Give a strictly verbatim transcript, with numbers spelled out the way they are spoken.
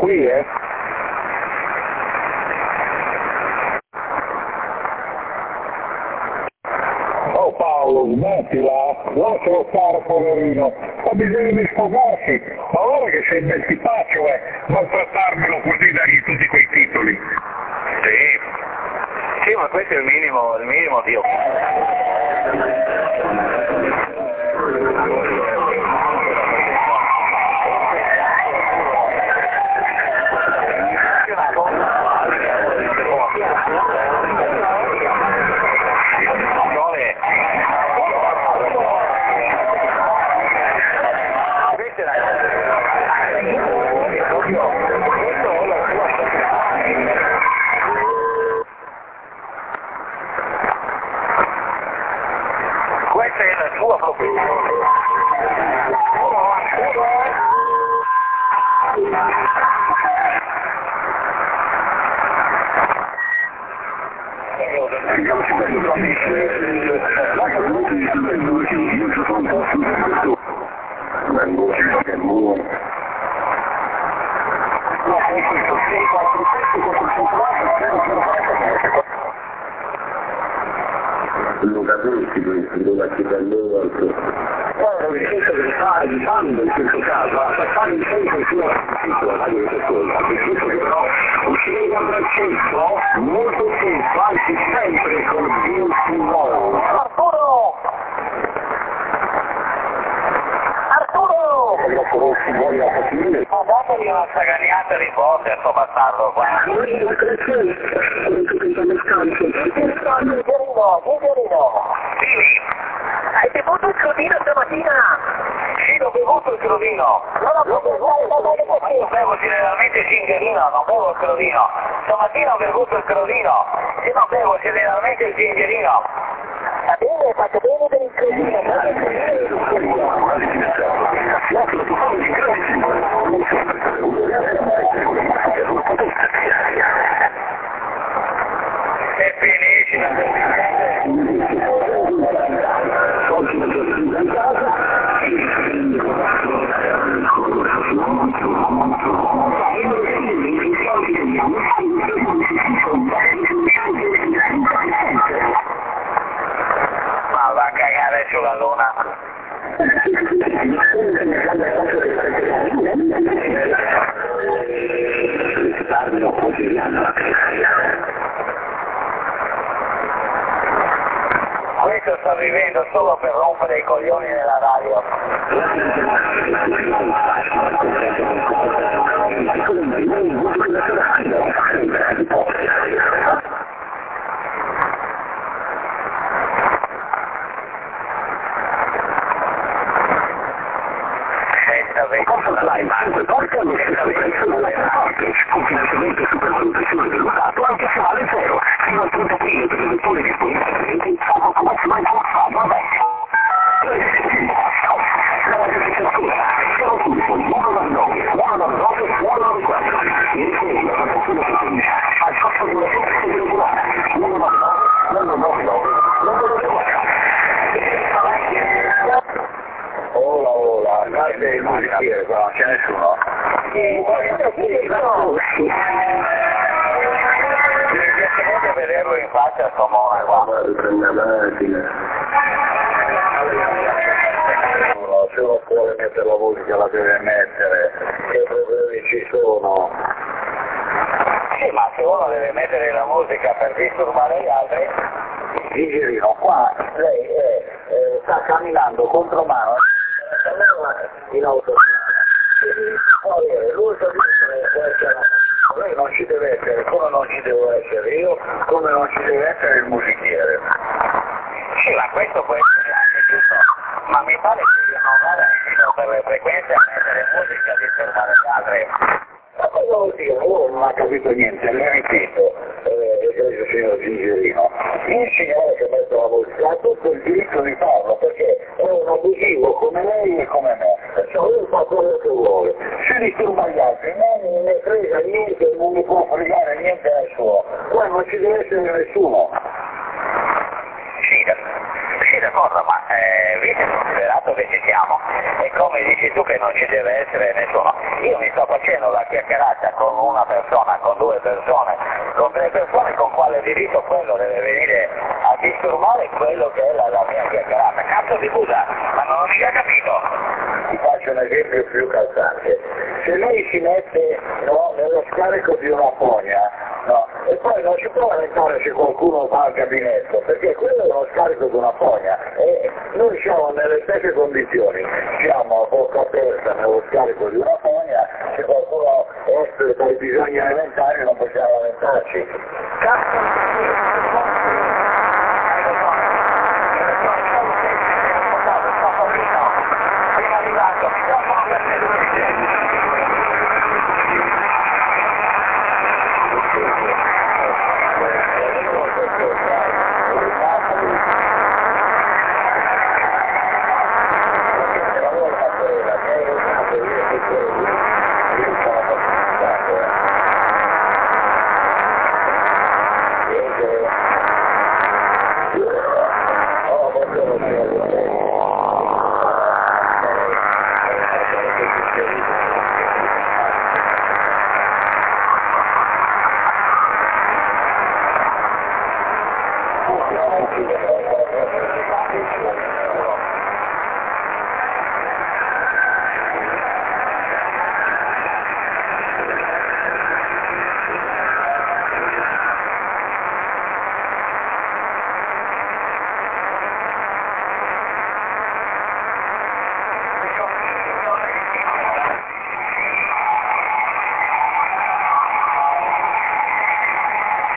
qui, eh? Oh Paolo, smettila, lascialo stare poverino, ha bisogno di sposarsi, ma ora che sei bel tipaccio, eh, non trattarmelo così, dargli tutti quei titoli. Sì, sì, ma questo è il minimo, il minimo di... Questa è la sua proprietà. Luca Tutti, Luca Cittadino, poi ho deciso di fare di bando in questo caso, a passare il tempo in cui ho la radio di cosa, deciso che però uscire dal processo molto spesso, anzi sempre con vinti nuovi. Arturo! Arturo! Non conosci voi la possibile? Ho dato di una sagagnata di volte a sto bastardo qua. Io crescere, con tutto il scarico. Gigerino, Gigerino! Sì, hai bevuto il crodino stamattina? Sì, ho bevuto il crodino. Non ho bevuto, ma io bevo generalmente il gingerino, non bevo il crodino. Stamattina ho bevuto il crodino, io non bevo generalmente il gingerino. Va bene, fatto bene per il crodino. E finisci la ma va a cagare sulla luna. Questo sta vivendo solo per rompere i coglioni nella radio. Posso parlare cinque volte a l'uscita con finanziamento super valutazione dello Stato anche se vale zero, fino al trenta aprile per le letture disponibili sono come si mai forzato a me. La registratura, siamo tutti con uno nove nove, uno nove nove, uno nove quattro. Ieri sera la protezione tecnica al costo di una semplice regolare, uno nove nove, uno nove nove, uno nove quattro. Ola ola, guarda il musichiere qua, non c'è nessuno? Mi piacerebbe vederlo in faccia a sto mona qua. La macchina. No, se uno vuole mettere la musica la deve mettere, che problemi ci sono? Sì, ma se uno deve mettere la musica per disturbare gli altri... Gigerino, qua lei è, eh, sta camminando contro mano in autostrada. Lui sta dicendo lei non ci deve essere, come non ci devo essere io, come non ci deve essere il musichiere. Sì, ma questo può essere anche giusto, ma mi pare che io non vada in giro per le frequenze a mettere musica a disturbare gli altri. Ma cosa vuol dire? Uno non ha capito niente, le ripeto, eh, signor Gigerino, il signore che mette la musica ha tutto il diritto di farlo, perché è un abusivo come lei e come me, perciò lui fa quello che vuole, se disturba gli altri non ne frega niente, non ne può fregare niente a nessuno, qua non ci deve essere nessuno. Sì, sì d'accordo, ma eh, viene considerato dove ci siamo. E come dici tu che non ci deve essere nessuno, io mi sto facendo la chiacchierata con una persona, con due persone, con tre persone, con quale diritto quello deve venire a disturbare quello che è la, la mia chiacchierata. Cazzo di Buddha, ma non ho mica capito. Ti faccio un esempio più calzante. Se lei si mette no, nello scarico di una fogna, no, e poi non si può lamentare se qualcuno va al gabinetto, perché quello è uno scarico di una fogna e noi siamo nelle stesse condizioni, siamo a bocca aperta nello scarico di una fogna, se qualcuno espleta i bisogni elementari non possiamo lamentarci. Cazzo di